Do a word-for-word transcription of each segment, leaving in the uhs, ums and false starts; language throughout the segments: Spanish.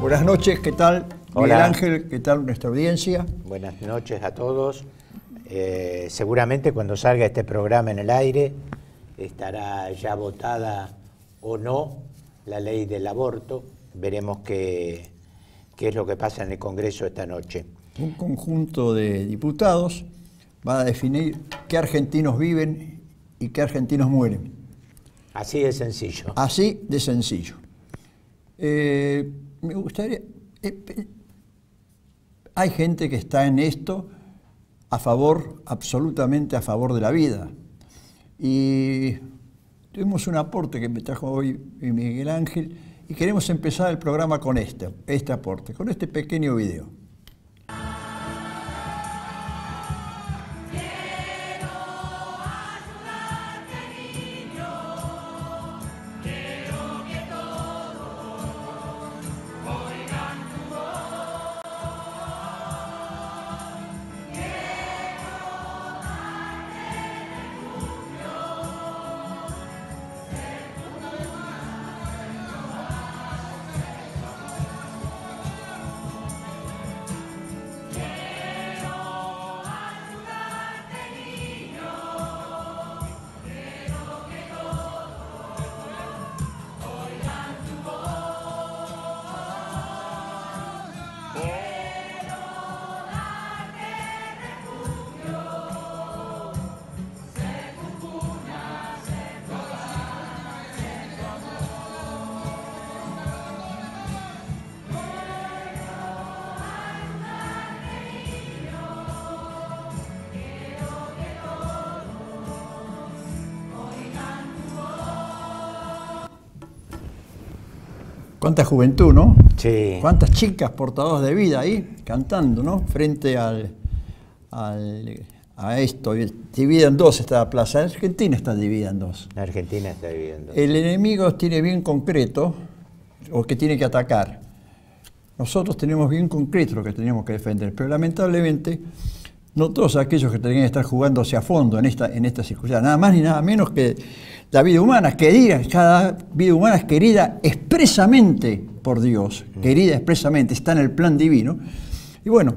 Buenas noches, ¿qué tal? Hola. Miguel Ángel, ¿qué tal nuestra audiencia? Buenas noches a todos. Eh, seguramente cuando salga este programa en el aire estará ya votada o no la ley del aborto. Veremos qué, qué es lo que pasa en el Congreso esta noche. Un conjunto de diputados va a definir qué argentinos viven y qué argentinos mueren. Así de sencillo. Así de sencillo. Eh, me gustaría... Eh, hay gente que está en esto a favor, absolutamente a favor de la vida. Y tuvimos un aporte que me trajo hoy Miguel Ángel y queremos empezar el programa con este, este aporte, con este pequeño video. Cuánta juventud, ¿no? Sí. Cuántas chicas portadoras de vida ahí, cantando, ¿no? Frente al, al, a esto. Dividida en dos esta plaza. Argentina está dividida en dos. La Argentina está viviendo. El enemigo tiene bien concreto o que tiene que atacar. Nosotros tenemos bien concreto lo que tenemos que defender, pero lamentablemente no todos aquellos que tenían que estar jugándose a fondo en esta, en esta circunstancia, nada más ni nada menos que la vida humana, querida, cada vida humana es querida expresamente por Dios, querida expresamente, está en el plan divino. Y bueno,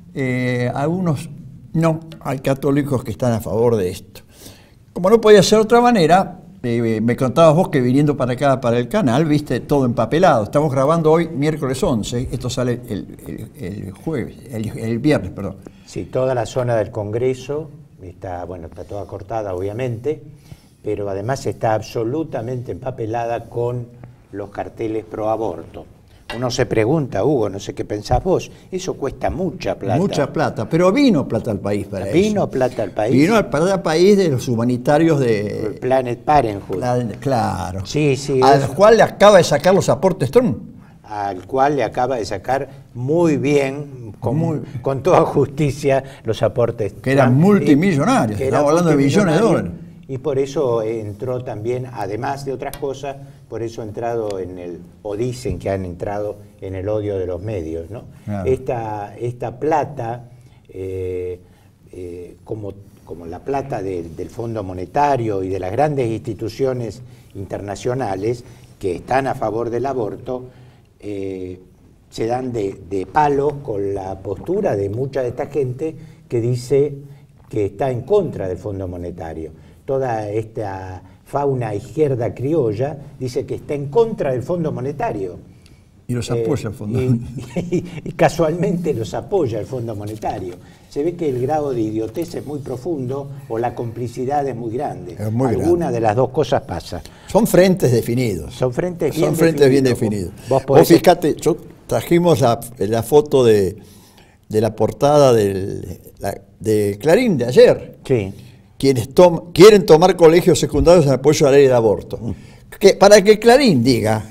eh, algunos no, hay católicos que están a favor de esto. Como no podía ser de otra manera, eh, me contabas vos que viniendo para acá, para el canal, viste todo empapelado. Estamos grabando hoy miércoles once, esto sale el, el, el jueves, el, el viernes, perdón. Sí, toda la zona del Congreso está, bueno, está toda cortada, obviamente, pero además está absolutamente empapelada con los carteles pro aborto. Uno se pregunta, Hugo, no sé qué pensás vos, eso cuesta mucha plata. Mucha plata, pero vino plata al país para eso. ¿Vino plata al país? Vino al plata país de los humanitarios de... Planet Parenthood. La, claro. Sí, sí. Al es... cual le acaba de sacar los aportes Trump. Al cual le acaba de sacar muy bien, con, muy... con toda justicia, los aportes. Que eran Trump, multimillonarios, que estamos hablando de billones de dólares. Y por eso entró también, además de otras cosas, por eso ha entrado en el, o dicen que han entrado en el odio de los medios, ¿no? Claro. Esta, esta plata, eh, eh, como, como la plata de, del Fondo Monetario y de las grandes instituciones internacionales que están a favor del aborto, eh, se dan de, de palo con la postura de mucha de esta gente que dice que está en contra del Fondo Monetario. Toda esta fauna izquierda criolla dice que está en contra del Fondo Monetario. Y los apoya el Fondo eh, Monetario. Y, y, y casualmente los apoya el Fondo Monetario. Se ve que el grado de idiotez es muy profundo o la complicidad es muy grande. Es muy Alguna grande. de las dos cosas pasa. Son frentes definidos. Son frentes bien Son frentes bien definidos. definidos. Vos, vos, vos fíjate, yo trajimos la, la foto de, de la portada del, la, de Clarín de ayer. Sí. Quienes tom, quieren tomar colegios secundarios en apoyo a la ley de aborto. Que, para que Clarín diga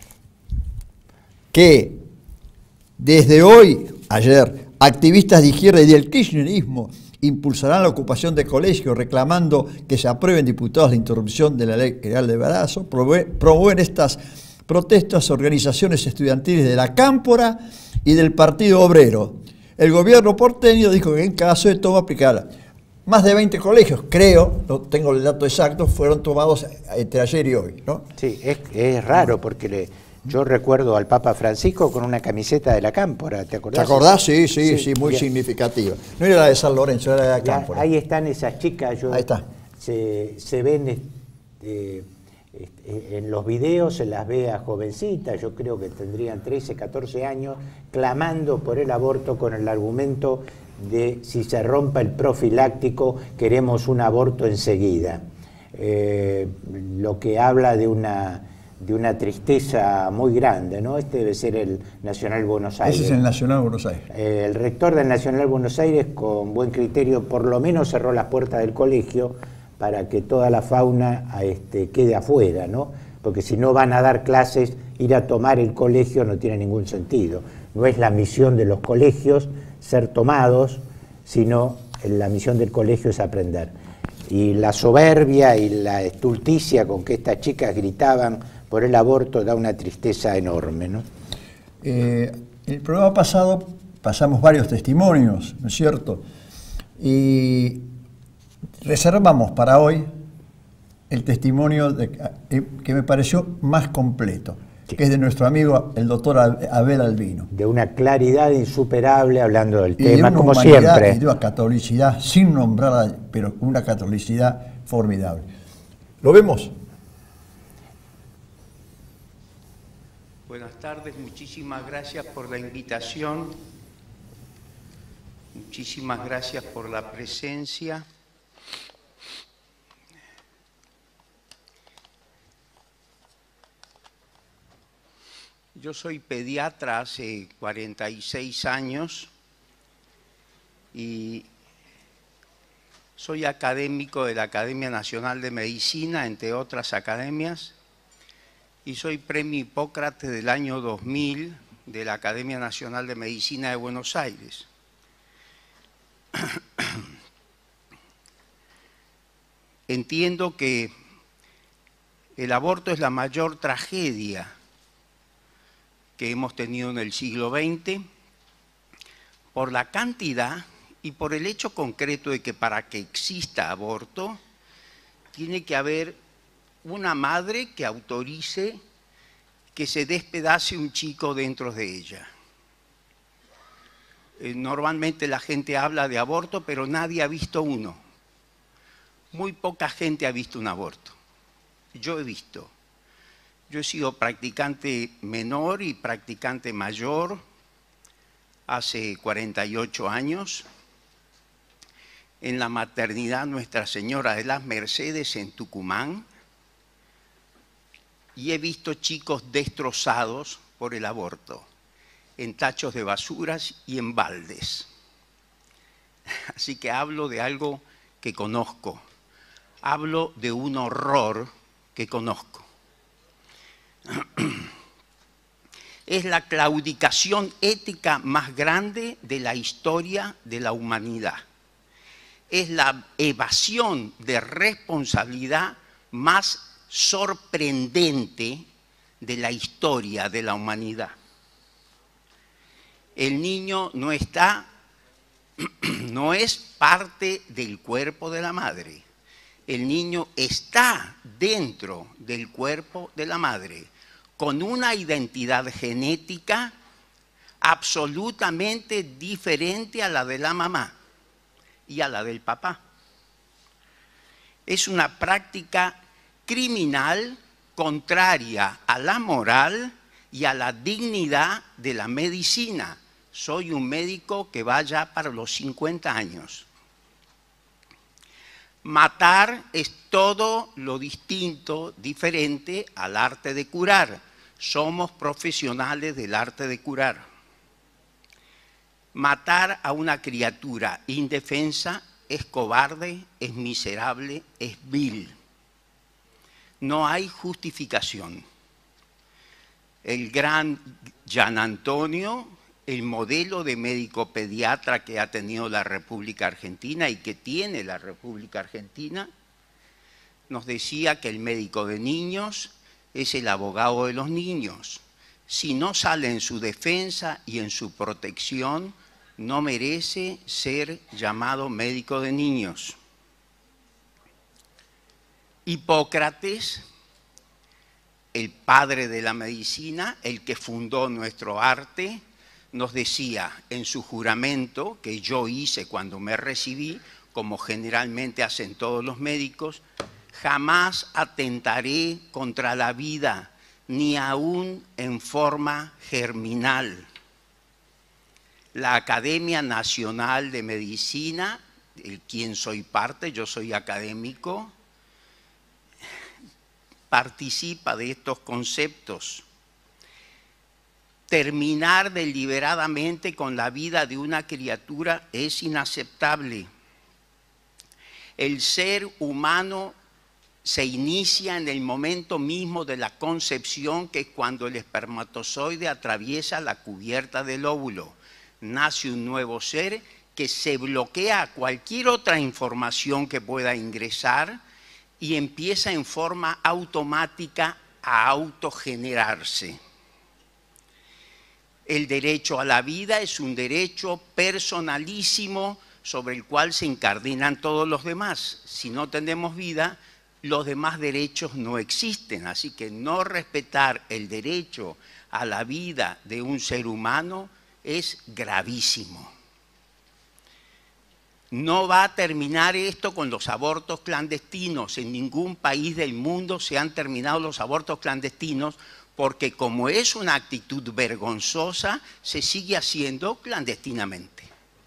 que desde hoy, ayer, activistas de izquierda y del kirchnerismo impulsarán la ocupación de colegios reclamando que se aprueben diputados la interrupción de la ley general de embarazo, promueven estas protestas organizaciones estudiantiles de la Cámpora y del Partido Obrero. El gobierno porteño dijo que en caso de toma aplicarla. Más de veinte colegios, creo, no tengo el dato exacto, fueron tomados entre ayer y hoy, ¿no? Sí, es, es raro porque le, Yo recuerdo al Papa Francisco con una camiseta de la Cámpora, ¿te acordás? ¿Te acordás? Sí, sí, sí, sí, muy bien. Significativa. No era la de San Lorenzo, era de la Cámpora. Ahí están esas chicas, yo, ahí está. Se, se ven este, este, en los videos, se las ve a jovencitas, yo creo que tendrían trece, catorce años, clamando por el aborto con el argumento de si se rompa el profiláctico, queremos un aborto enseguida. Eh, lo que habla de una... de una tristeza muy grande, ¿no? Este debe ser el Nacional Buenos Aires. Ese es el Nacional Buenos Aires. Eh, el rector del Nacional Buenos Aires, con buen criterio, por lo menos cerró las puertas del colegio para que toda la fauna este, quede afuera, ¿no? Porque si no van a dar clases, ir a tomar el colegio no tiene ningún sentido. No es la misión de los colegios ser tomados, sino la misión del colegio es aprender. Y la soberbia y la estulticia con que estas chicas gritaban por el aborto da una tristeza enorme, ¿no? Eh, el programa pasado pasamos varios testimonios, ¿no es cierto? Y reservamos para hoy el testimonio de, eh, que me pareció más completo, sí, que es de nuestro amigo el doctor Abel Albino. De una claridad insuperable hablando del y tema, de una como humanidad siempre. Y de una catolicidad, sin nombrarla, pero una catolicidad formidable. ¿Lo vemos? Buenas tardes, muchísimas gracias por la invitación, muchísimas gracias por la presencia. Yo soy pediatra hace cuarenta y seis años y soy académico de la Academia Nacional de Medicina, entre otras academias. Y soy premio Hipócrates del año dos mil de la Academia Nacional de Medicina de Buenos Aires. Entiendo que el aborto es la mayor tragedia que hemos tenido en el siglo veinte por la cantidad y por el hecho concreto de que para que exista aborto tiene que haber una madre que autorice que se despedace un chico dentro de ella. Eh, normalmente la gente habla de aborto, pero nadie ha visto uno. Muy poca gente ha visto un aborto. Yo he visto. Yo he sido practicante menor y practicante mayor hace cuarenta y ocho años en la maternidad Nuestra Señora de las Mercedes en Tucumán. Y he visto chicos destrozados por el aborto, en tachos de basuras y en baldes. Así que hablo de algo que conozco, hablo de un horror que conozco. Es la claudicación ética más grande de la historia de la humanidad. Es la evasión de responsabilidad más sorprendente de la historia de la humanidad. El niño no está, no es parte del cuerpo de la madre. El niño está dentro del cuerpo de la madre, con una identidad genética absolutamente diferente a la de la mamá y a la del papá. Es una práctica criminal, contraria a la moral y a la dignidad de la medicina. Soy un médico que va ya para los cincuenta años. Matar es todo lo distinto, diferente al arte de curar. Somos profesionales del arte de curar. Matar a una criatura indefensa es cobarde, es miserable, es vil. No hay justificación. El gran Gian Antonio, el modelo de médico pediatra que ha tenido la República Argentina y que tiene la República Argentina, nos decía que el médico de niños es el abogado de los niños. Si no sale en su defensa y en su protección, no merece ser llamado médico de niños. Hipócrates el padre de la medicina, el que fundó nuestro arte, nos decía en su juramento, que yo hice cuando me recibí, como generalmente hacen todos los médicos: jamás atentaré contra la vida, ni aún en forma germinal. La Academia Nacional de Medicina, de quien soy parte, yo soy académico, participa de estos conceptos. Terminar deliberadamente con la vida de una criatura es inaceptable. El ser humano se inicia en el momento mismo de la concepción, que es cuando el espermatozoide atraviesa la cubierta del óvulo. Nace un nuevo ser que se bloquea a cualquier otra información que pueda ingresar y empieza en forma automática a autogenerarse. El derecho a la vida es un derecho personalísimo sobre el cual se incardinan todos los demás. Si no tenemos vida, los demás derechos no existen. Así que no respetar el derecho a la vida de un ser humano es gravísimo. No va a terminar esto con los abortos clandestinos. En ningún país del mundo se han terminado los abortos clandestinos, porque como es una actitud vergonzosa, se sigue haciendo clandestinamente.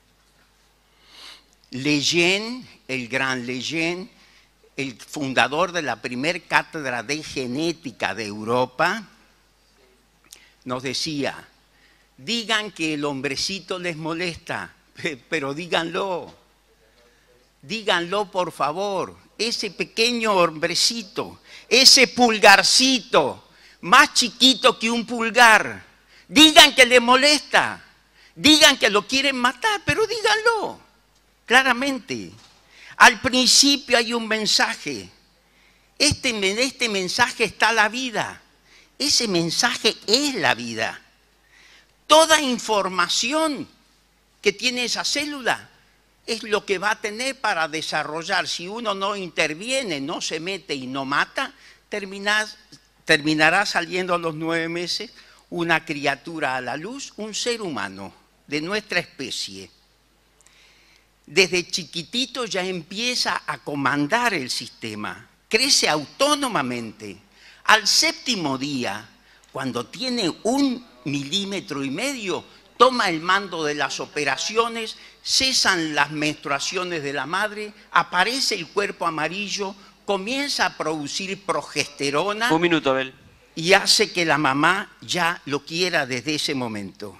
Lejeune, el gran Lejeune, el fundador de la primer cátedra de genética de Europa, nos decía: digan que el hombrecito les molesta, pero díganlo, díganlo por favor, ese pequeño hombrecito, ese pulgarcito, más chiquito que un pulgar, digan que le molesta, digan que lo quieren matar, pero díganlo claramente. Al principio hay un mensaje, este, en este mensaje está la vida, ese mensaje es la vida. Toda información que tiene esa célula es lo que va a tener para desarrollar. Si uno no interviene, no se mete y no mata, terminás, terminará saliendo a los nueve meses una criatura a la luz, un ser humano de nuestra especie. Desde chiquitito ya empieza a comandar el sistema, crece autónomamente. Al séptimo día, cuando tiene un milímetro y medio, toma el mando de las operaciones, cesan las menstruaciones de la madre, aparece el cuerpo amarillo, comienza a producir progesterona. Un minuto, Abel. Y hace que la mamá ya lo quiera desde ese momento.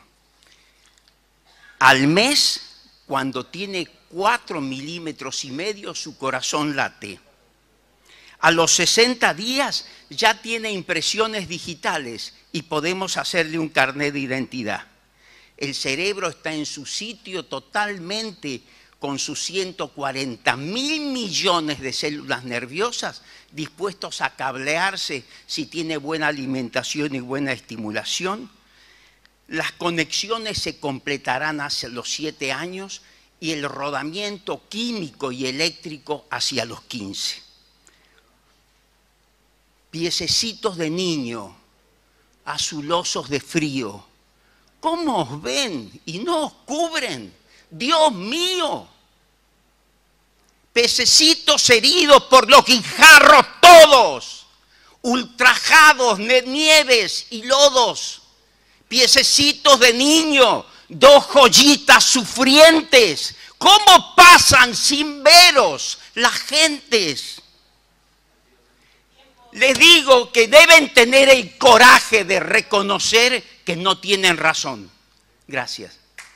Al mes, cuando tiene cuatro milímetros y medio, su corazón late. A los sesenta días ya tiene impresiones digitales y podemos hacerle un carnet de identidad. El cerebro está en su sitio totalmente, con sus ciento cuarenta mil millones de células nerviosas dispuestos a cablearse si tiene buena alimentación y buena estimulación. Las conexiones se completarán hacia los siete años y el rodamiento químico y eléctrico hacia los quince. Piececitos de niño, azulosos de frío, ¿cómo os ven y no os cubren? ¡Dios mío! Pececitos heridos por los guijarros todos, ultrajados de nieves y lodos, piececitos de niño, dos joyitas sufrientes, ¿cómo pasan sin veros las gentes? Les digo que deben tener el coraje de reconocer que no tienen razón. Gracias.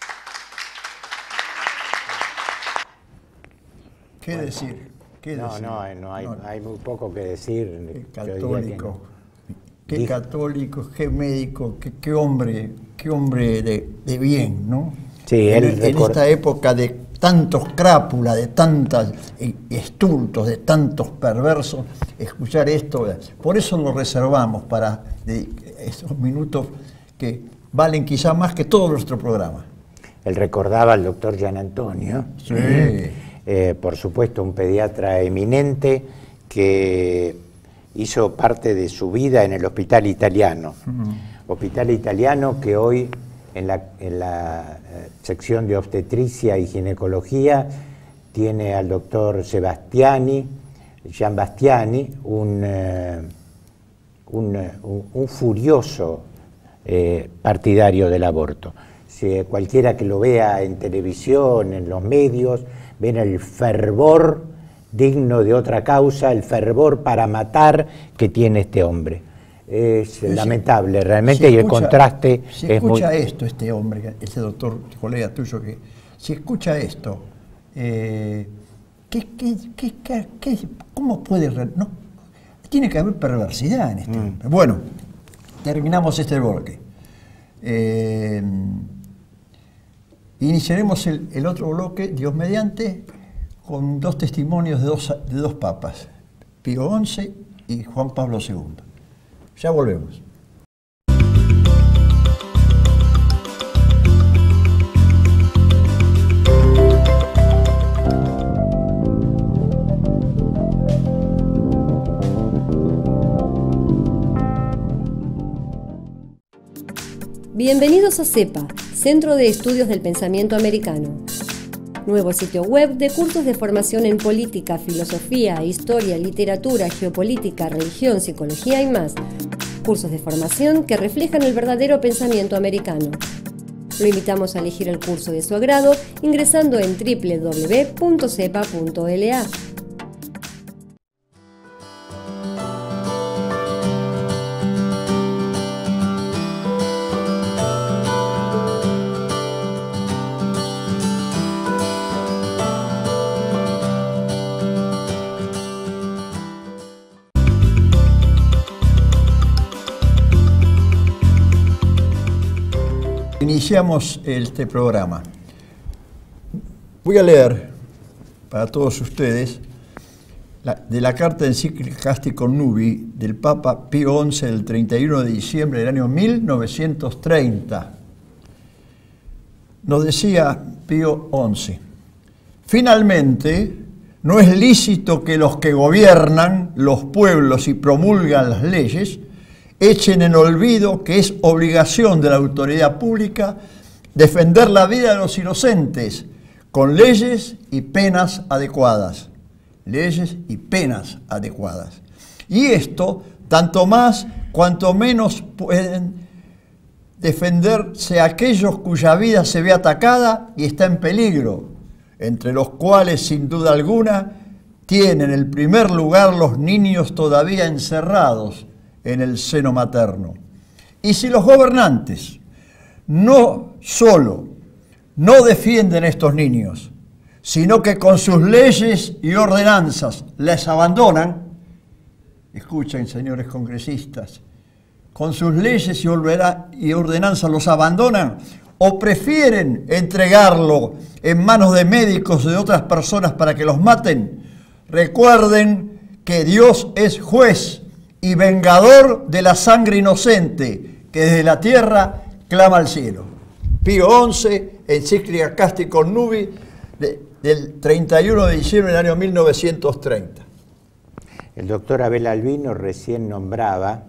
¿Qué decir? ¿Qué no, decir? no, no, hay, no, hay muy poco que decir. Qué Que católico, no. qué Dijo. católico, qué médico, qué, qué hombre, qué hombre de, de bien, ¿no? Sí, en, él en record... esta época de tantos crápulas, de tantos estultos, de tantos perversos, escuchar esto, por eso lo reservamos para de esos minutos que valen quizá más que todo nuestro programa. Él recordaba al doctor Gian Antonio, sí. eh, por supuesto un pediatra eminente que hizo parte de su vida en el Hospital Italiano. Mm. Hospital Italiano que hoy en la, en la eh, sección de obstetricia y ginecología tiene al doctor Sebastiani, Gian Bastiani, un, eh, un, un, un furioso eh, partidario del aborto. Si cualquiera que lo vea en televisión, en los medios, ven el fervor digno de otra causa, el fervor para matar que tiene este hombre. Es sí, lamentable realmente, y el contraste si es muy... Si escucha esto este hombre, este doctor, colega tuyo, que si escucha esto, eh, ¿qué, qué, qué, qué, qué, ¿cómo puede...? No, tiene que haber perversidad en este hombre. Mm. Bueno, terminamos este bloque. Eh, iniciaremos el, el otro bloque, Dios mediante, con dos testimonios de dos, de dos papas, Pío once y Juan Pablo segundo. Ya volvemos. Bienvenidos a CEPA, Centro de Estudios del Pensamiento Americano. Nuevo sitio web de cursos de formación en política, filosofía, historia, literatura, geopolítica, religión, psicología y más. Cursos de formación que reflejan el verdadero pensamiento americano. Lo invitamos a elegir el curso de su agrado ingresando en doble u doble u doble u punto cepa punto l a. Iniciamos este programa. Voy a leer para todos ustedes la, de la carta encíclica Casti Connubii del Papa Pío once del treinta y uno de diciembre del año mil novecientos treinta. Nos decía Pío once: finalmente, no es lícito que los que gobiernan los pueblos y promulgan las leyes echen en olvido que es obligación de la autoridad pública defender la vida de los inocentes con leyes y penas adecuadas. Leyes y penas adecuadas. Y esto, tanto más cuanto menos pueden defenderse aquellos cuya vida se ve atacada y está en peligro, entre los cuales, sin duda alguna, tienen el primer lugar los niños todavía encerrados en el seno materno. Y si los gobernantes no solo no defienden a estos niños, sino que con sus leyes y ordenanzas les abandonan, escuchen, señores congresistas, con sus leyes y ordenanzas los abandonan o prefieren entregarlo en manos de médicos o de otras personas para que los maten, recuerden que Dios es juez y vengador de la sangre inocente que desde la tierra clama al cielo. Pío once, encíclica Casti Connubii, de, del treinta y uno de diciembre del año mil novecientos treinta. El doctor Abel Albino recién nombraba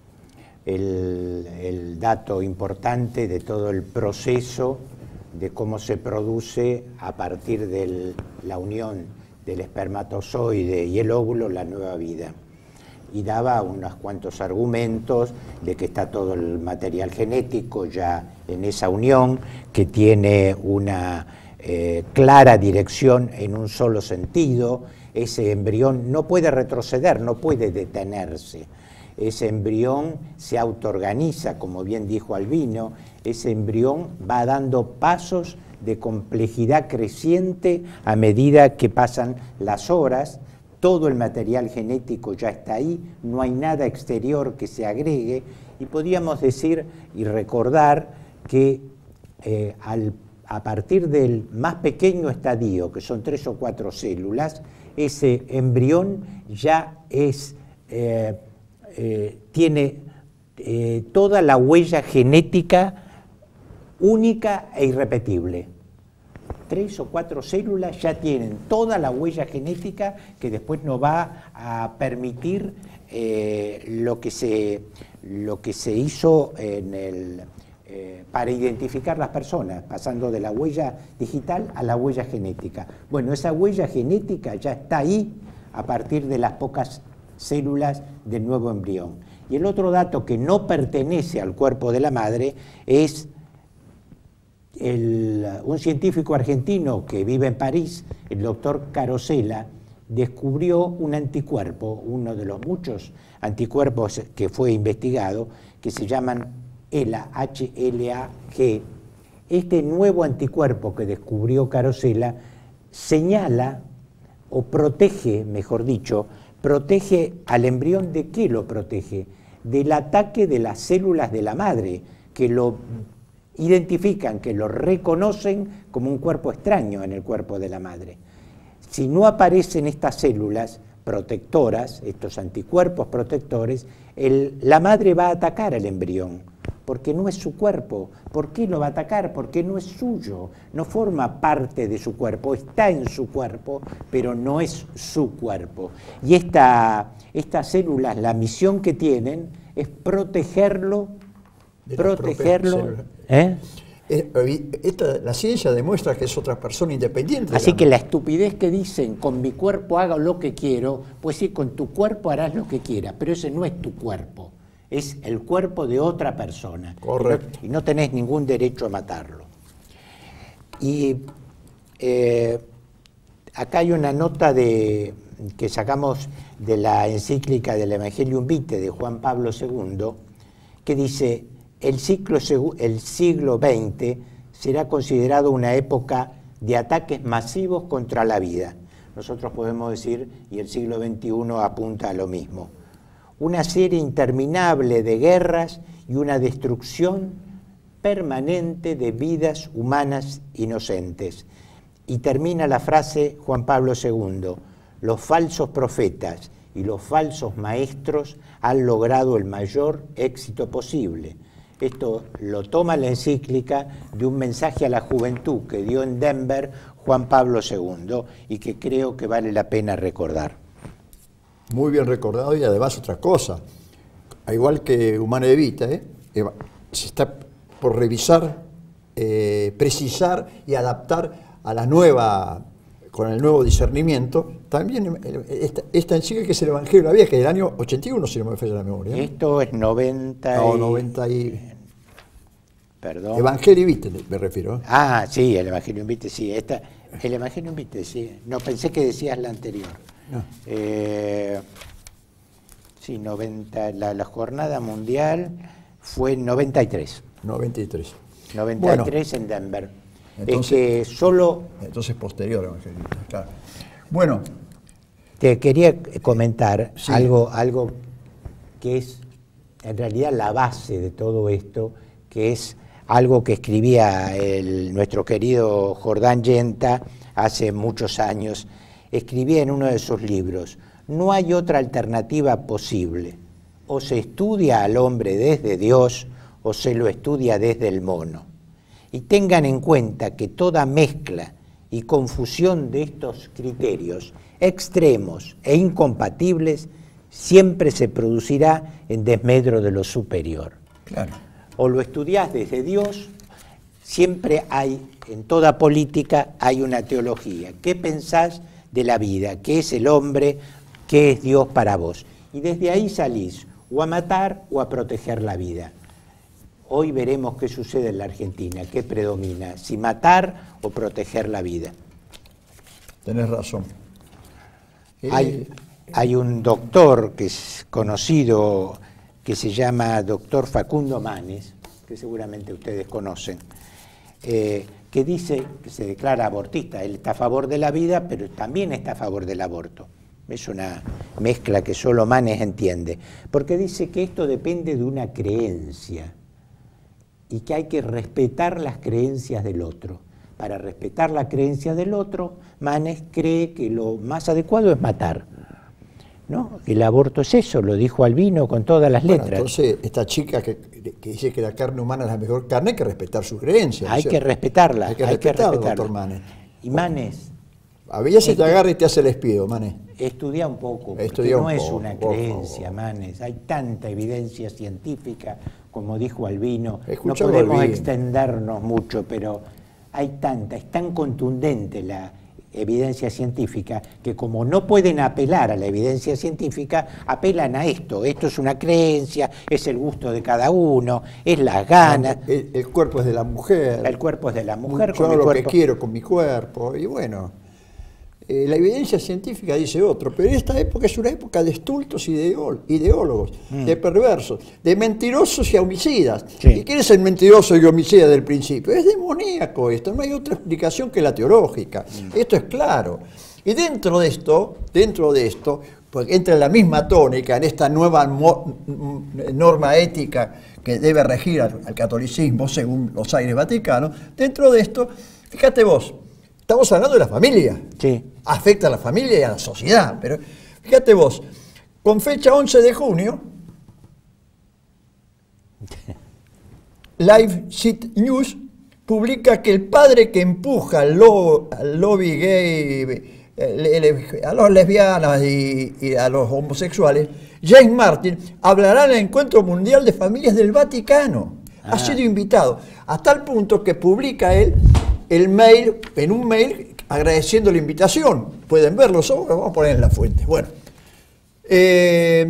el, el dato importante de todo el proceso de cómo se produce a partir de la unión del espermatozoide y el óvulo la nueva vida. Y daba unos cuantos argumentos de que está todo el material genético ya en esa unión, que tiene una eh, clara dirección en un solo sentido. Ese embrión no puede retroceder, no puede detenerse. Ese embrión se autoorganiza, como bien dijo Albino, ese embrión va dando pasos de complejidad creciente a medida que pasan las horas. Todo el material genético ya está ahí, no hay nada exterior que se agregue, y podríamos decir y recordar que eh, al, a partir del más pequeño estadio, que son tres o cuatro células, ese embrión ya es, eh, eh, tiene eh, toda la huella genética única e irrepetible. tres o cuatro células ya tienen toda la huella genética que después nos va a permitir eh, lo, que se, lo que se hizo en el, eh, para identificar las personas, pasando de la huella digital a la huella genética. Bueno, esa huella genética ya está ahí a partir de las pocas células del nuevo embrión. Y el otro dato que no pertenece al cuerpo de la madre es el, un científico argentino que vive en París, el doctor Carosella, descubrió un anticuerpo, uno de los muchos anticuerpos que fue investigado, que se llaman HeLa, H L A G. Este nuevo anticuerpo que descubrió Carosella señala o protege, mejor dicho, protege al embrión. ¿De qué lo protege? Del ataque de las células de la madre, que lo identifican, que lo reconocen como un cuerpo extraño en el cuerpo de la madre. Si no aparecen estas células protectoras, estos anticuerpos protectores, el, la madre va a atacar al embrión, porque no es su cuerpo. ¿Por qué lo va a atacar? Porque no es suyo, no forma parte de su cuerpo, está en su cuerpo, pero no es su cuerpo. Y esta, estas células, la misión que tienen es protegerlo, protegerlo. ¿Eh? Esta, la ciencia demuestra que es otra persona independiente. Así que la estupidez que dicen, con mi cuerpo hago lo que quiero, pues sí, con tu cuerpo harás lo que quieras, pero ese no es tu cuerpo. Es el cuerpo de otra persona. Correcto. Y no, y no tenés ningún derecho a matarlo. Y eh, acá hay una nota de, que sacamos de la encíclica del Evangelium Vitae de Juan Pablo segundo, que dice: el, ciclo, el siglo veinte será considerado una época de ataques masivos contra la vida. Nosotros podemos decir, y el siglo veintiuno apunta a lo mismo. Una serie interminable de guerras y una destrucción permanente de vidas humanas inocentes. Y termina la frase Juan Pablo segundo, los falsos profetas y los falsos maestros han logrado el mayor éxito posible. Esto lo toma la encíclica de un mensaje a la juventud que dio en Denver Juan Pablo segundo y que creo que vale la pena recordar. Muy bien recordado, y además otra cosa, igual que Humanae Vitae, ¿eh? se está por revisar, eh, precisar y adaptar a la nueva, con el nuevo discernimiento, también esta, esta encíclica que es el Evangelio de la Vida, que es del año ochenta y uno, si no me falla la memoria. Esto es noventa y... No, noventa y... Perdón. Evangelio Vitae me refiero. ¿eh? Ah, sí, el Evangelio Vitae, sí. Esta, el Evangelio Vitae, sí. No, pensé que decías la anterior. No. Eh, sí, noventa, la, la jornada mundial fue en noventa y tres. noventa y tres. noventa y tres bueno, en Denver. Entonces, es que solo... Entonces posterior a Evangelio, claro. Bueno. Te quería comentar sí. algo, algo que es en realidad la base de todo esto, que es algo que escribía el, nuestro querido Jordán Yenta hace muchos años. Escribía en uno de sus libros: no hay otra alternativa posible. O se estudia al hombre desde Dios o se lo estudia desde el mono. Y tengan en cuenta que toda mezcla y confusión de estos criterios extremos e incompatibles siempre se producirá en desmedro de lo superior. Claro. O lo estudiás desde Dios, siempre hay, en toda política hay una teología. ¿Qué pensás de la vida? ¿Qué es el hombre? ¿Qué es Dios para vos? Y desde ahí salís o a matar o a proteger la vida. Hoy veremos qué sucede en la Argentina, qué predomina, si matar o proteger la vida. Tenés razón. Hay, hay un doctor que es conocido, que se llama doctor Facundo Manes, que seguramente ustedes conocen, eh, que dice que se declara abortista. Él está a favor de la vida, pero también está a favor del aborto. Es una mezcla que solo Manes entiende, porque dice que esto depende de una creencia y que hay que respetar las creencias del otro. Para respetar la creencia del otro, Manes cree que lo más adecuado es matar. ¿no? El aborto es eso, lo dijo Albino con todas las bueno, letras. Entonces, esta chica que, que dice que la carne humana es la mejor carne, hay que respetar sus creencias. Hay ¿sí? que respetarla. Hay que hay respetarla, que respetarla. doctor Manes. Y Manes, A veces se te agarra y te hace el espío, Manes. estudia un poco, porque Estudia no un es poco, una por creencia, favor. Manes. Hay tanta evidencia científica, como dijo Albino. No Escuchalo, podemos Albino. extendernos mucho, pero hay tanta, es tan contundente la evidencia científica que como no pueden apelar a la evidencia científica, apelan a esto. Esto es una creencia, es el gusto de cada uno, es las ganas. El, el cuerpo es de la mujer. El cuerpo es de la mujer. Yo con hago el lo cuerpo. que quiero con mi cuerpo. Y bueno, eh, la evidencia científica dice otro, pero esta época es una época de estultos ideol, ideólogos, mm. de perversos, de mentirosos y homicidas. Sí. ¿Y quién es el mentiroso y homicida del principio? Es demoníaco esto, no hay otra explicación que la teológica. Mm. Esto es claro. Y dentro de esto, dentro de esto, pues entra en la misma tónica, en esta nueva norma ética que debe regir al, al catolicismo según los aires vaticanos, dentro de esto, fíjate vos, estamos hablando de la familia. Sí. Afecta a la familia y a la sociedad. Pero fíjate vos, con fecha once de junio, Live Sit News publica que el padre que empuja al, lo, al lobby gay, eh, a los lesbianas y, y a los homosexuales, James Martin, hablará en el Encuentro Mundial de Familias del Vaticano. Ah. Ha sido invitado, a tal punto que publica él el mail, en un mail, agradeciendo la invitación. Pueden verlo, vamos a poner en la fuente. Bueno, eh,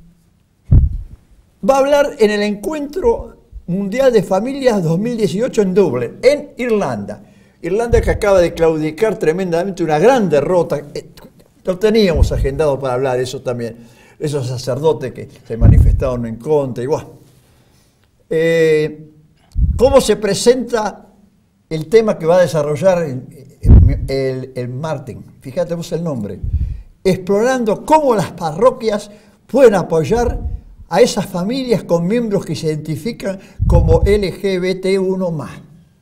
va a hablar en el Encuentro Mundial de Familias dos mil dieciocho en Dublín, en Irlanda. Irlanda que acaba de claudicar tremendamente, una gran derrota. Eh, lo teníamos agendado para hablar de eso también. Esos sacerdotes que se manifestaron en contra. Y bueno. eh, ¿Cómo se presenta el tema que va a desarrollar el, el, el Martin? Fíjate vos el nombre. Explorando cómo las parroquias pueden apoyar a esas familias con miembros que se identifican como L G B T uno más.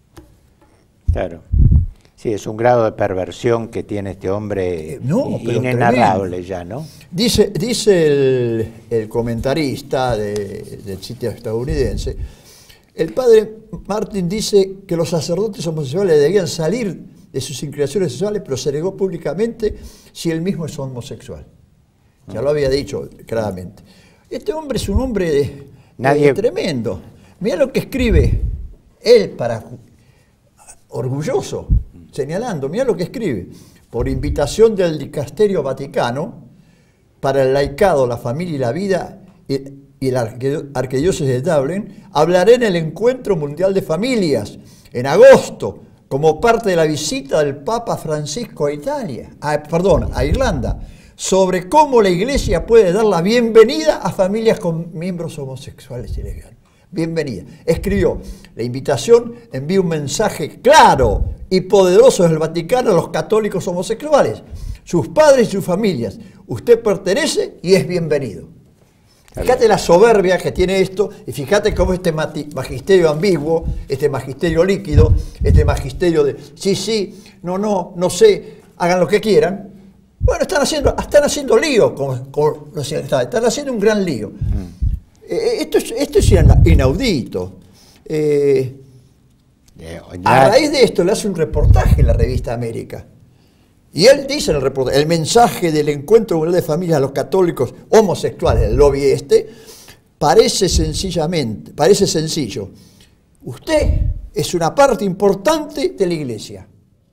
Claro. Sí, es un grado de perversión que tiene este hombre, eh, no, inenarrable ya, ¿no? Dice, dice el, el comentarista de, del sitio estadounidense, el padre Martin dice que los sacerdotes homosexuales debían salir de sus inclinaciones sexuales, pero se negó públicamente si él mismo es homosexual. Ya lo había dicho claramente. Este hombre es un hombre de, Nadie... de tremendo. Mira lo que escribe él para orgulloso, señalando, mira lo que escribe. Por invitación del Dicasterio Vaticano, para el laicado, la familia y la vida, y, y la arquidiócesis de Dublín, hablaré en el Encuentro Mundial de Familias, en agosto, como parte de la visita del Papa Francisco a Italia, a, perdón, a Irlanda, sobre cómo la Iglesia puede dar la bienvenida a familias con miembros homosexuales y lesbianos. Bienvenida. Escribió, la invitación envía un mensaje claro y poderoso del Vaticano a los católicos homosexuales, sus padres y sus familias. Usted pertenece y es bienvenido. Fíjate la soberbia que tiene esto y fíjate cómo este magisterio ambiguo, este magisterio líquido, este magisterio de sí, sí, no, no, no sé, hagan lo que quieran. Bueno, están haciendo, están haciendo lío con, con los están haciendo un gran lío. Mm. Eh, esto, es, esto es inaudito. Eh, a raíz de esto le hace un reportaje en la revista América. Y él dice en el reportaje, el mensaje del Encuentro Mundial de Familias a los católicos homosexuales, el lobby este, parece sencillamente, parece sencillo. Usted es una parte importante de la Iglesia.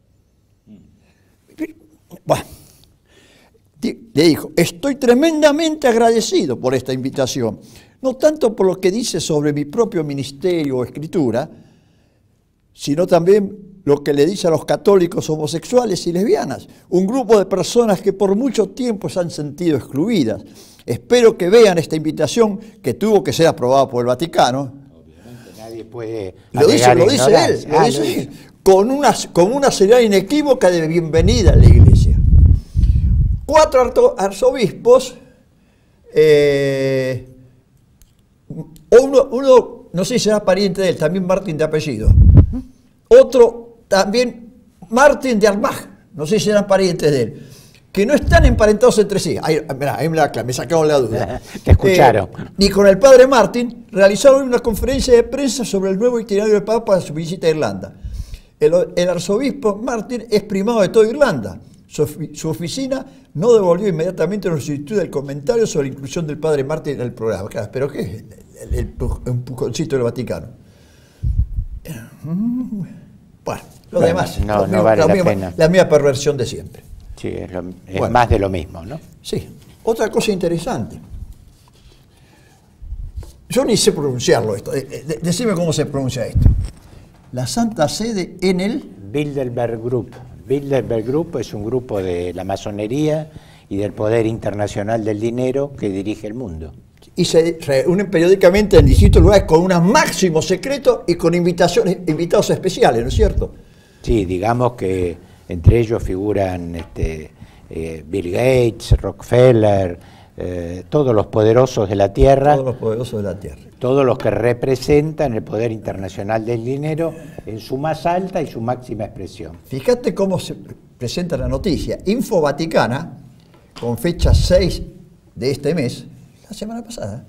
Bueno, le dijo, estoy tremendamente agradecido por esta invitación, no tanto por lo que dice sobre mi propio ministerio o escritura, sino también lo que le dice a los católicos homosexuales y lesbianas, un grupo de personas que por mucho tiempo se han sentido excluidas. Espero que vean esta invitación que tuvo que ser aprobada por el Vaticano. Obviamente nadie puede lo dice, lo dice él, lo ah, dice lo él, dice. Con, una, con una seriedad inequívoca de bienvenida a la Iglesia. Cuatro arzobispos, eh, uno, uno, no sé si será pariente de él, también Martín de apellido. Otro también, Martín de Armagh, no sé si eran parientes de él. que no están emparentados entre sí. Ahí, mirá, ahí me, la, me sacaron la duda. Te escucharon. Eh, ni con el padre Martin realizaron una conferencia de prensa sobre el nuevo itinerario del Papa para su visita a Irlanda. El, el arzobispo Martin es primado de toda Irlanda. Su, su oficina no devolvió inmediatamente la solicitud del comentario sobre la inclusión del padre Martin en el programa. Claro, ¿pero qué es? El, el, el empujoncito del Vaticano. Bueno, lo bueno, demás. No, lo no mismo, vale la, la misma, pena. La misma perversión de siempre. Sí, es, lo, es bueno, más de lo mismo, ¿no? Sí. Otra cosa interesante. Yo ni sé pronunciarlo esto. Decime cómo se pronuncia esto. La Santa Sede en el... Bilderberg Group. Bilderberg Group es un grupo de la masonería y del poder internacional del dinero que dirige el mundo. Y se reúnen periódicamente en distintos lugares con un máximo secreto y con invitaciones, invitados especiales, ¿no es cierto? Sí, digamos que entre ellos figuran este, eh, Bill Gates, Rockefeller, eh, todos los poderosos de la Tierra. Todos los poderosos de la Tierra. Todos los que representan el poder internacional del dinero en su más alta y su máxima expresión. Fíjate cómo se presenta la noticia. Info Vaticana, con fecha seis de este mes, la semana pasada.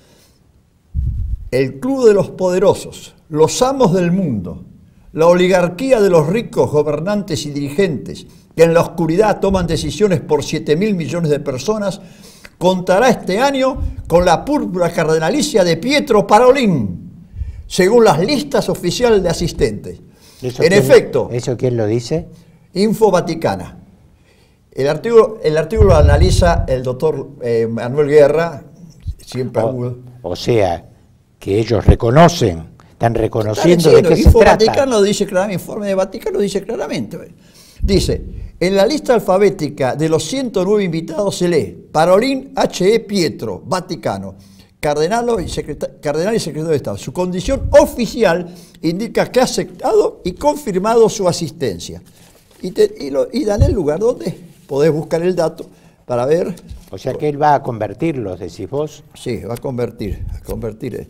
El club de los poderosos, los amos del mundo, la oligarquía de los ricos gobernantes y dirigentes que en la oscuridad toman decisiones por siete mil millones de personas, contará este año con la púrpura cardenalicia de Pietro Parolin, según las listas oficiales de asistentes. En efecto, ¿eso quién lo dice? Info Vaticana. El artículo, el artículo lo analiza el doctor eh, Manuel Guerra, siempre o, o sea, que ellos reconocen, están reconociendo diciendo, de qué Info se trata. Vaticano dice claramente, informe de Vaticano dice claramente. Dice, en la lista alfabética de los ciento nueve invitados se lee Parolin H E Pietro, Vaticano, cardenal y, cardenal y secretario de Estado. Su condición oficial indica que ha aceptado y confirmado su asistencia. Y, te, y, lo, y dan el lugar donde podés buscar el dato para ver. O sea que él va a convertirlos, decís vos. Sí, va a convertir, a convertir.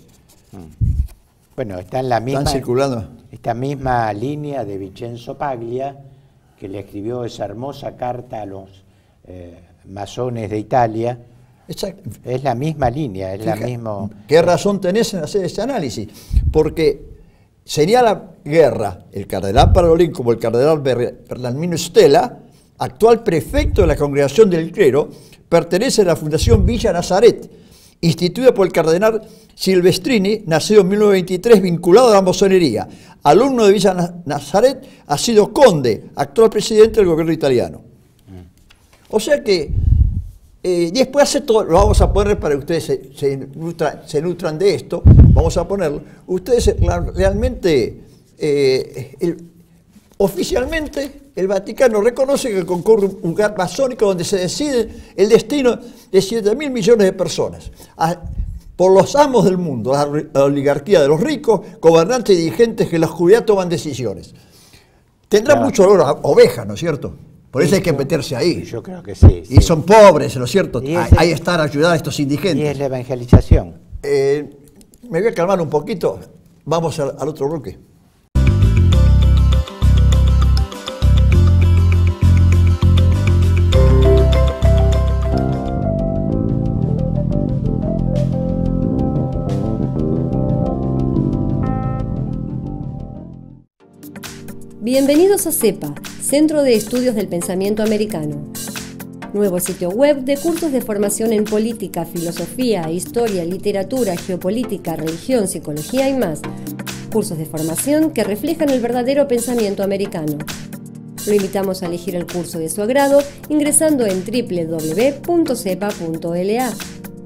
Bueno, está en la misma, Están circulando. Esta misma línea de Vincenzo Paglia, que le escribió esa hermosa carta a los eh, masones de Italia. Exacto. Es la misma línea, es Fija, la misma... ¿Qué razón tenés en hacer ese análisis? Porque señala Guerra, el cardenal Parolin como el cardenal Bernardino Stella, actual prefecto de la Congregación del Clero, pertenece a la Fundación Villa Nazaret, instituida por el cardenal Silvestrini, nacido en mil novecientos veintitrés, vinculado a la masonería. Alumno de Villa Nazaret, ha sido conde, actual presidente del gobierno italiano. O sea que, eh, después hace todo, lo vamos a poner para que ustedes se, se, nutran, se nutran de esto, vamos a ponerlo. Ustedes realmente, eh, el, oficialmente, el Vaticano reconoce que concurre un lugar masónico donde se decide el destino de siete mil millones de personas. A, por los amos del mundo, la oligarquía de los ricos, gobernantes y dirigentes que en la oscuridad toman decisiones. Tendrá claro. mucho olor a oveja, ¿no es cierto? Por eso sí, hay que meterse ahí. Yo creo que sí. Y sí. son pobres, ¿no es cierto? Ahí es el, está a ayudar a estos indigentes. Y es la evangelización. Eh, me voy a calmar un poquito. Vamos al, al otro bloque. Bienvenidos a CEPA, Centro de Estudios del Pensamiento Americano. Nuevo sitio web de cursos de formación en política, filosofía, historia, literatura, geopolítica, religión, psicología y más. Cursos de formación que reflejan el verdadero pensamiento americano. Lo invitamos a elegir el curso de su agrado ingresando en doble u doble u doble u punto cepa punto l a.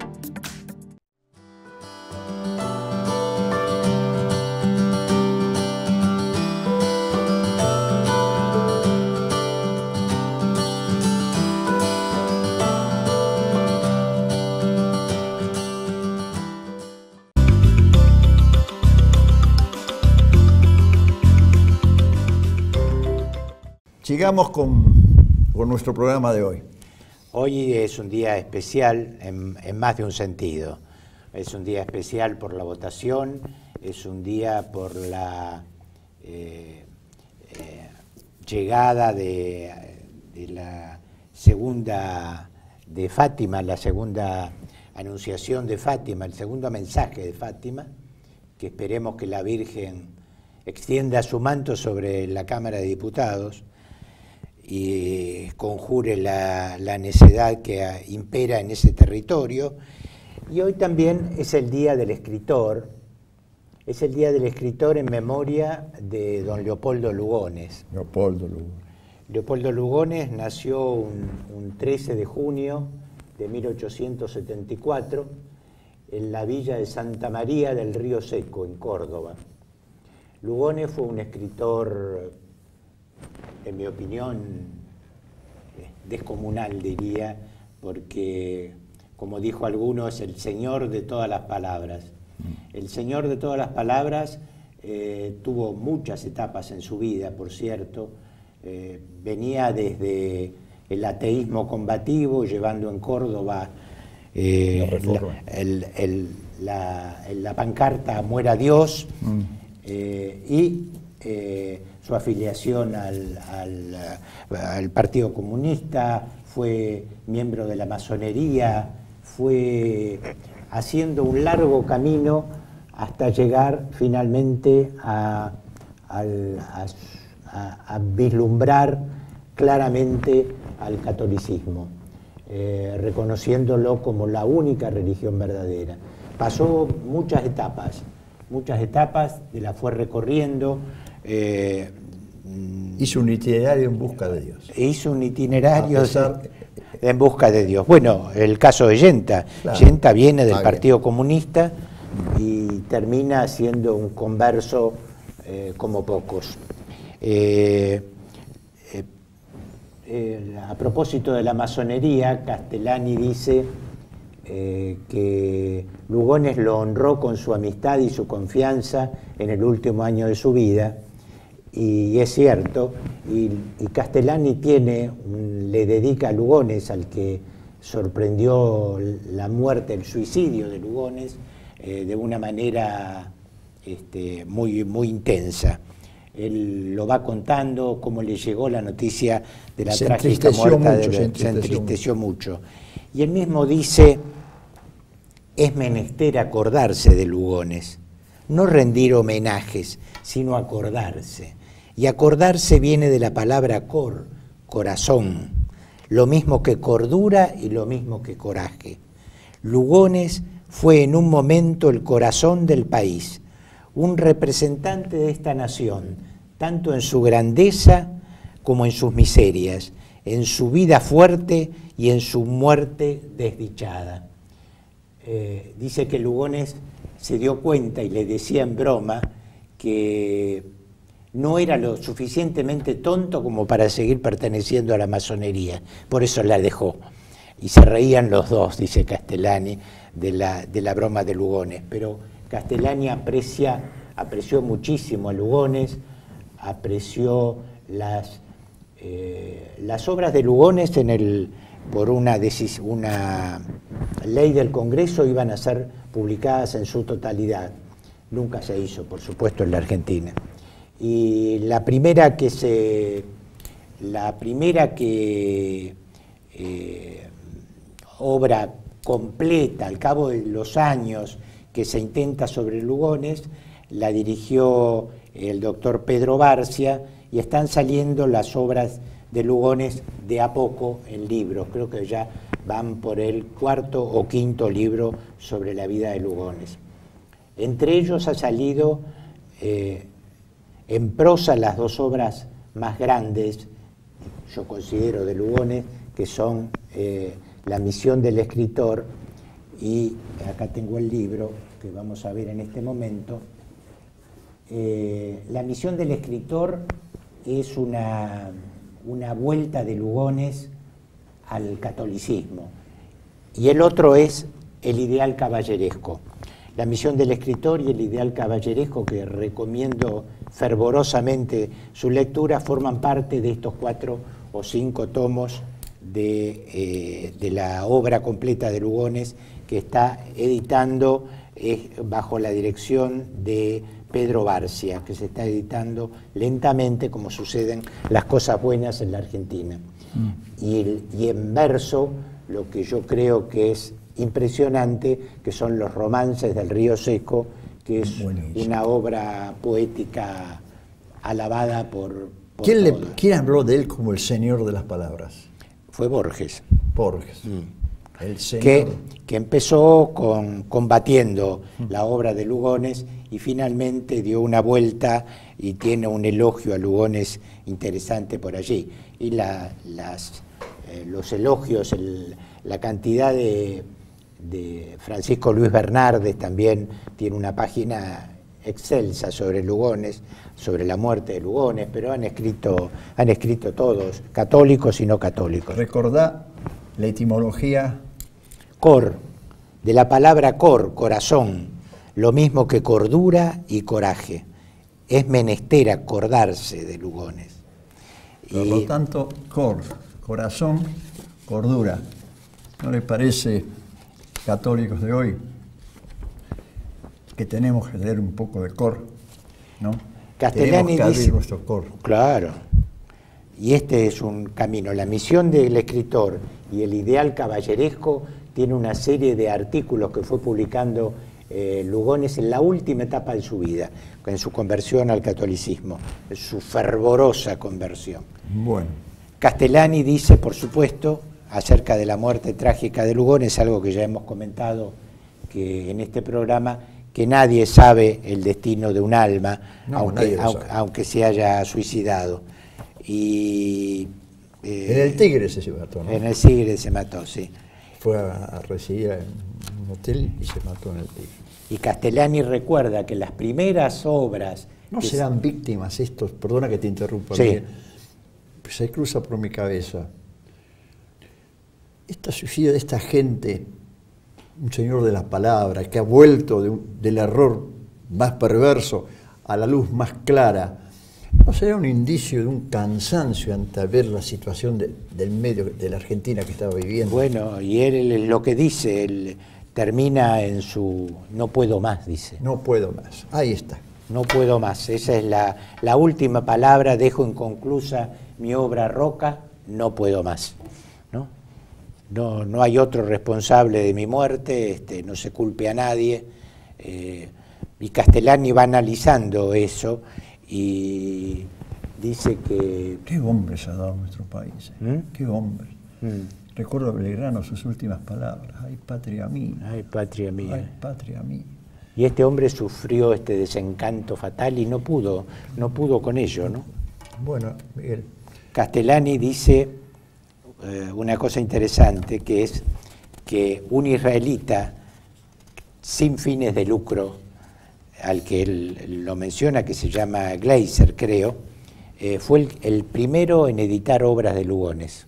Sigamos con, con nuestro programa de hoy. Hoy es un día especial en, en más de un sentido. Es un día especial por la votación, es un día por la eh, eh, llegada de, de la segunda de Fátima, la segunda anunciación de Fátima, el segundo mensaje de Fátima, que esperemos que la Virgen extienda su manto sobre la Cámara de Diputados y conjure la, la necedad que impera en ese territorio. Y hoy también es el Día del Escritor, es el Día del Escritor en memoria de don Leopoldo Lugones. Leopoldo Lugones. Leopoldo Lugones nació un, un trece de junio de mil ochocientos setenta y cuatro en la villa de Santa María del Río Seco, en Córdoba. Lugones fue un escritor, en mi opinión, descomunal, diría, porque, como dijo alguno, es el señor de todas las palabras. El señor de todas las palabras eh, tuvo muchas etapas en su vida, por cierto. Eh, venía desde el ateísmo combativo, llevando en Córdoba eh, la, el, el, la, la pancarta Muera Dios, mm. eh, y eh, su afiliación al, al, al Partido Comunista, fue miembro de la masonería, fue haciendo un largo camino hasta llegar finalmente a, a, a A, a vislumbrar claramente al catolicismo, eh, reconociéndolo como la única religión verdadera. Pasó muchas etapas, muchas etapas, de la fue recorriendo. Eh, hizo un itinerario en busca de Dios. Hizo un itinerario pesar... en busca de Dios. Bueno, el caso de Yenta. Claro. Yenta viene del ah, Partido bien. Comunista y termina siendo un converso eh, como pocos. Eh, eh, eh, a propósito de la masonería, Castellani dice eh, que Lugones lo honró con su amistad y su confianza en el último año de su vida, y es cierto, y, y Castellani tiene, un, le dedica a Lugones, al que sorprendió la muerte, el suicidio de Lugones, eh, de una manera este, muy, muy intensa. Él lo va contando, cómo le llegó la noticia de la se trágica muerte mucho, de, se, se entristeció, entristeció mucho. Y él mismo dice, es menester acordarse de Lugones, no rendir homenajes, sino acordarse. Y acordarse viene de la palabra cor, corazón, lo mismo que cordura y lo mismo que coraje. Lugones fue en un momento el corazón del país, un representante de esta nación, tanto en su grandeza como en sus miserias, en su vida fuerte y en su muerte desdichada. Eh, dice que Lugones se dio cuenta y le decía en broma que no era lo suficientemente tonto como para seguir perteneciendo a la masonería, por eso la dejó. Y se reían los dos, dice Castellani, de la, de la broma de Lugones, pero Castellani aprecia, apreció muchísimo a Lugones, apreció las, eh, las obras de Lugones en el, por una, decis, una ley del Congreso, iban a ser publicadas en su totalidad. Nunca se hizo, por supuesto, en la Argentina. Y la primera que se, la primera que eh, obra completa al cabo de los años que se intenta sobre Lugones, la dirigió el doctor Pedro Barcia, y están saliendo las obras de Lugones de a poco en libros. Creo que ya van por el cuarto o quinto libro sobre la vida de Lugones. Entre ellos ha salido eh, en prosa las dos obras más grandes, yo considero, de Lugones, que son eh, La misión del escritor, y acá tengo el libro que vamos a ver en este momento. Eh, La misión del escritor es una, una vuelta de Lugones al catolicismo, y el otro es El ideal caballeresco. La misión del escritor y El ideal caballeresco, que recomiendo fervorosamente su lectura, forman parte de estos cuatro o cinco tomos de, eh, de la obra completa de Lugones, que está editando eh, bajo la dirección de Pedro Barcia, que se está editando lentamente, como suceden las cosas buenas en la Argentina. Mm. Y, y en verso, lo que yo creo que es impresionante, que son los romances del Río Seco, que es Buenísimo. Una obra poética alabada por, por ¿Quién, le, todos. ¿Quién habló de él como el señor de las palabras? Fue Borges. Borges. Mm. El señor. Que, que empezó con, combatiendo mm. la obra de Lugones y finalmente dio una vuelta y tiene un elogio a Lugones interesante por allí. Y la, las, eh, los elogios, el, la cantidad de, de Francisco Luis Bernardes también tiene una página excelsa sobre Lugones, sobre la muerte de Lugones, pero han escrito, han escrito todos, católicos y no católicos. Recordá la etimología. Cor, de la palabra cor, corazón, lo mismo que cordura y coraje. Es menester acordarse de Lugones. Por y, lo tanto, cor, corazón, cordura. ¿No les parece, católicos de hoy, que tenemos que tener un poco de cor, ¿no? Castellani tenemos que abrir dice, nuestro cor. Claro. Y este es un camino. La misión del escritor y el ideal caballeresco tiene una serie de artículos que fue publicando eh, Lugones en la última etapa de su vida, en su conversión al catolicismo, su fervorosa conversión. Bueno. Castellani dice, por supuesto, acerca de la muerte trágica de Lugones, algo que ya hemos comentado que en este programa, que nadie sabe el destino de un alma, no, aunque, aunque, aunque se haya suicidado. Y, eh, en el Tigre se mató, ¿no? En el Tigre se mató, sí. Fue a, a residir en un hotel y se mató en el Tigre. Y Castellani recuerda que las primeras obras... ¿No serán se... víctimas estos? Perdona que te interrumpa. Sí. Pues se cruza por mi cabeza. Esta suicida de esta gente, un señor de las palabras, que ha vuelto de un, del error más perverso a la luz más clara, ¿no será un indicio de un cansancio ante ver la situación de, del medio de la Argentina que estaba viviendo? Bueno, y él lo que dice, él termina en su no puedo más, dice. No puedo más, ahí está. No puedo más, esa es la, la última palabra, dejo inconclusa mi obra Roca, no puedo más, ¿no? No, no hay otro responsable de mi muerte, este, no se culpe a nadie. Eh, y Castellani va analizando eso y dice que... ¿Qué hombres ha dado nuestro país? ¿eh? ¿Mm? ¿Qué hombres? Mm. Recuerdo a Belgrano sus últimas palabras, ay patria mía. Ay patria mía. Ay patria mía. Y este hombre sufrió este desencanto fatal y no pudo, no pudo con ello, ¿no? Bueno, Miguel. Castellani dice eh, una cosa interesante, que es que un israelita sin fines de lucro, al que él lo menciona, que se llama Gleiser, creo, eh, fue el, el primero en editar obras de Lugones.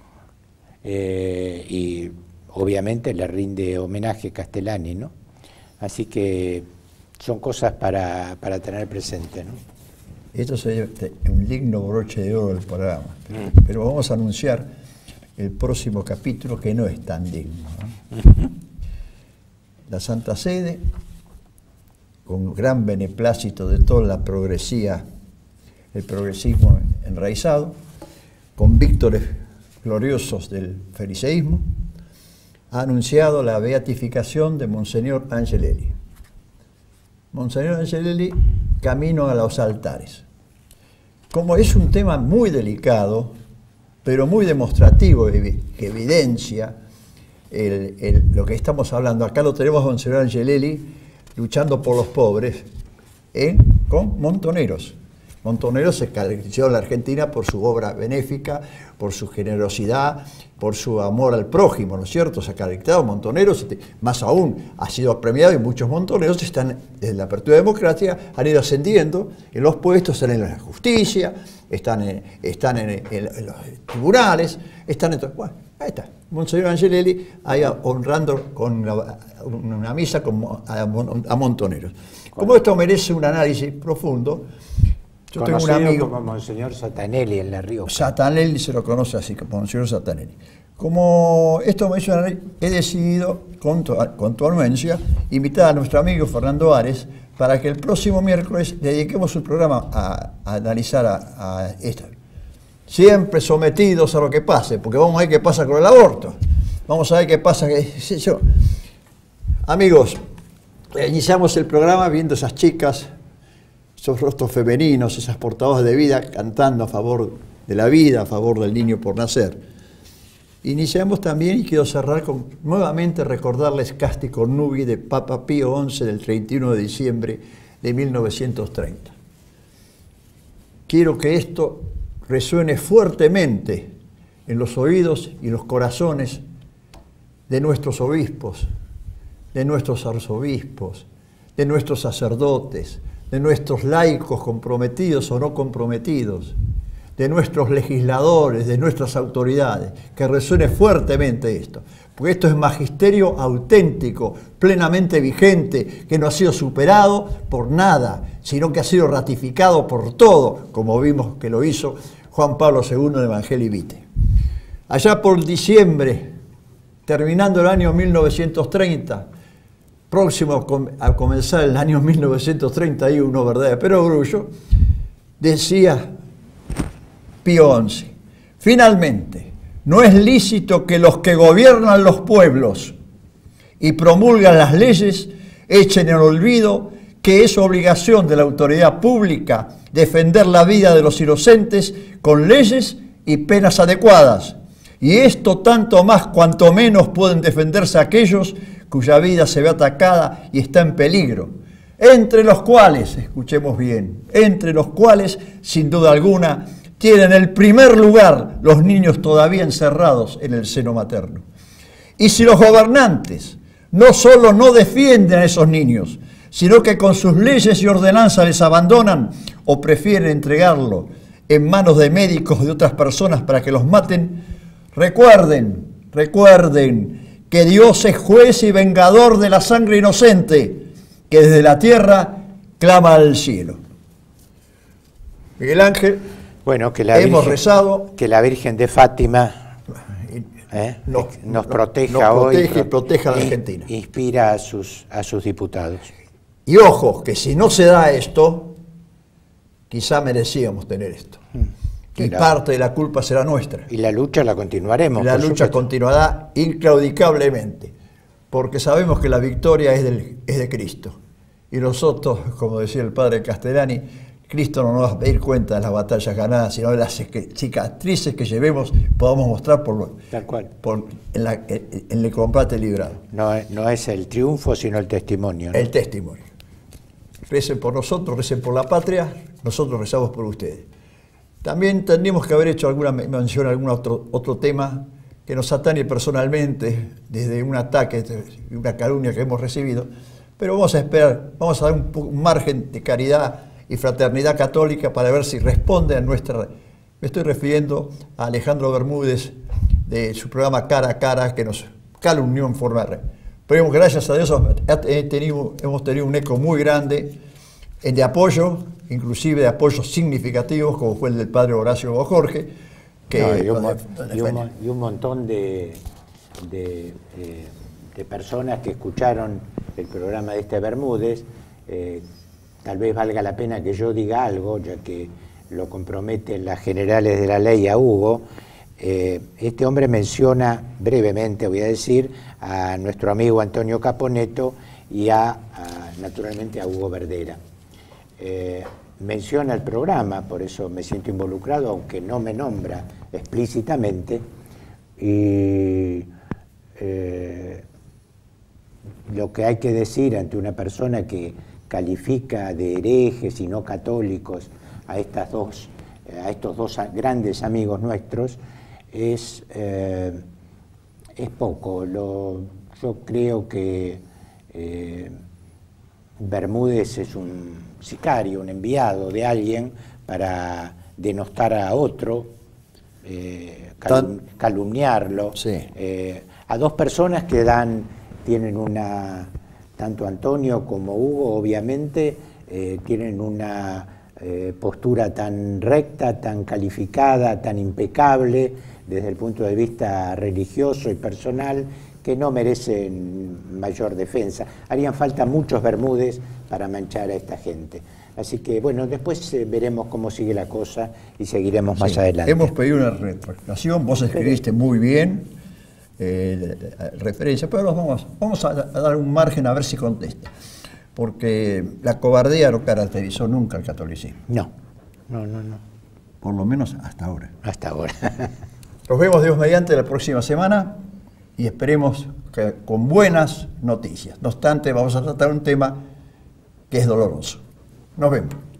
Eh, y obviamente le rinde homenaje Castellani, ¿no? Así que son cosas para, para tener presente, ¿no? Esto sería un digno broche de oro del programa. Mm. Pero vamos a anunciar el próximo capítulo, que no es tan digno, ¿no? Uh-huh. La Santa Sede, con gran beneplácito de toda la progresía, el progresismo enraizado, con víctores gloriosos del fariseísmo, ha anunciado la beatificación de Monseñor Angelelli. Monseñor Angelelli, camino a los altares. Como es un tema muy delicado, pero muy demostrativo, que evidencia el, el, lo que estamos hablando. Acá lo tenemos a Monseñor Angelelli luchando por los pobres ¿eh? con Montoneros. Montoneros se caracterizó en la Argentina por su obra benéfica, por su generosidad, por su amor al prójimo, ¿no es cierto? Se ha caracterizado Montoneros, más aún ha sido premiado y muchos Montoneros están, desde la apertura democrática, han ido ascendiendo en los puestos, están en la justicia, están en, están en, en, en los tribunales, están en todo. Bueno, ahí está. Monseñor Angelelli ahí honrando con una, una misa con, a, a Montoneros. Como esto merece un análisis profundo, yo tengo un amigo como Monseñor Satanelli en La Rioja. Satanelli se lo conoce así, como Monseñor Satanelli. Como esto me hizo, he decidido, con tu, con tu anuencia, invitar a nuestro amigo Fernando Ares para que el próximo miércoles dediquemos un programa a, a analizar a, a esta. siempre sometidos a lo que pase, porque vamos a ver qué pasa con el aborto. Vamos a ver qué pasa, qué sé yo. Amigos, iniciamos el programa viendo esas chicas, esos rostros femeninos, esas portadoras de vida cantando a favor de la vida, a favor del niño por nacer. Iniciamos también, y quiero cerrar con nuevamente recordarles Casti Cornubi de Papa Pío once del treinta y uno de diciembre de mil novecientos treinta. Quiero que esto resuene fuertemente en los oídos y los corazones de nuestros obispos, de nuestros arzobispos, de nuestros sacerdotes, de nuestros laicos comprometidos o no comprometidos, de nuestros legisladores, de nuestras autoridades, que resuene fuertemente esto, porque esto es magisterio auténtico, plenamente vigente, que no ha sido superado por nada, sino que ha sido ratificado por todo, como vimos que lo hizo Juan Pablo segundo de Evangelii Vitae. Allá por diciembre, terminando el año mil novecientos treinta, próximo a comenzar el año mil novecientos treinta y uno, ¿verdad? De perogrullo, decía Pío once, finalmente, no es lícito que los que gobiernan los pueblos y promulgan las leyes echen en olvido que es obligación de la autoridad pública defender la vida de los inocentes con leyes y penas adecuadas, y esto tanto más cuanto menos pueden defenderse aquellos cuya vida se ve atacada y está en peligro, entre los cuales, escuchemos bien, entre los cuales, sin duda alguna, tienen el primer lugar los niños todavía encerrados en el seno materno. Y si los gobernantes no solo no defienden a esos niños, sino que con sus leyes y ordenanzas les abandonan o prefieren entregarlo en manos de médicos o de otras personas para que los maten, recuerden, recuerden que Dios es juez y vengador de la sangre inocente, que desde la tierra clama al cielo. Miguel Ángel, bueno, que la hemos Virgen, rezado, que la Virgen de Fátima ¿eh? nos, nos proteja nos hoy, protege y proteja a la Argentina. Inspira a sus, a sus diputados. Y ojo, que si no se da esto, quizá merecíamos tener esto. Y la, parte de la culpa será nuestra. Y la lucha la continuaremos. La lucha supuesto. continuará inclaudicablemente, porque sabemos que la victoria es, del, es de Cristo. Y nosotros, como decía el padre Castellani, Cristo no nos va a pedir cuenta de las batallas ganadas, sino de las cicatrices que llevemos, podamos mostrar por, lo, Tal cual. por en, la, en, en el combate librado. No, no es el triunfo, sino el testimonio, ¿no? El testimonio. Recen por nosotros, recen por la patria, nosotros rezamos por ustedes. También tendríamos que haber hecho alguna mención a algún otro, otro tema que nos atañe personalmente desde un ataque, una calumnia que hemos recibido, pero vamos a esperar, vamos a dar un, un margen de caridad y fraternidad católica para ver si responde a nuestra... Me estoy refiriendo a Alejandro Bermúdez de su programa Cara a Cara, que nos calumnió en forma de... Pero gracias a Dios hemos tenido, hemos tenido un eco muy grande de apoyo, inclusive de apoyos significativos, como fue el del padre Horacio Jorge, que no, y, un, y, un, y un montón de, de, eh, de personas que escucharon el programa de este Bermúdez. Eh, tal vez valga la pena que yo diga algo, ya que lo comprometen las generales de la ley a Hugo. Eh, este hombre menciona brevemente, voy a decir, a nuestro amigo Antonio Caponeto y a, a naturalmente a Hugo Verdera. Eh, menciona el programa, por eso me siento involucrado, aunque no me nombra explícitamente, y eh, lo que hay que decir ante una persona que califica de herejes y no católicos a, estas dos, a estos dos grandes amigos nuestros es, eh, es poco. Lo, yo creo que eh, Bermúdez es un sicario, un enviado de alguien para denostar a otro, eh, calum calumniarlo, sí. eh, a dos personas que dan, tienen una, tanto Antonio como Hugo obviamente, eh, tienen una eh, postura tan recta, tan calificada, tan impecable desde el punto de vista religioso y personal, que no merecen mayor defensa. Harían falta muchos Bermúdez para manchar a esta gente. Así que, bueno, después eh, veremos cómo sigue la cosa y seguiremos más sí, adelante. Hemos pedido una retractación, vos escribiste muy bien eh, referencia, pero los vamos, vamos a, a dar un margen a ver si contesta. Porque la cobardía no caracterizó nunca el catolicismo. No, no, no, no. Por lo menos hasta ahora. Hasta ahora. Nos vemos Dios mediante la próxima semana y esperemos que con buenas noticias. No obstante, vamos a tratar un tema que es doloroso. Nos vemos.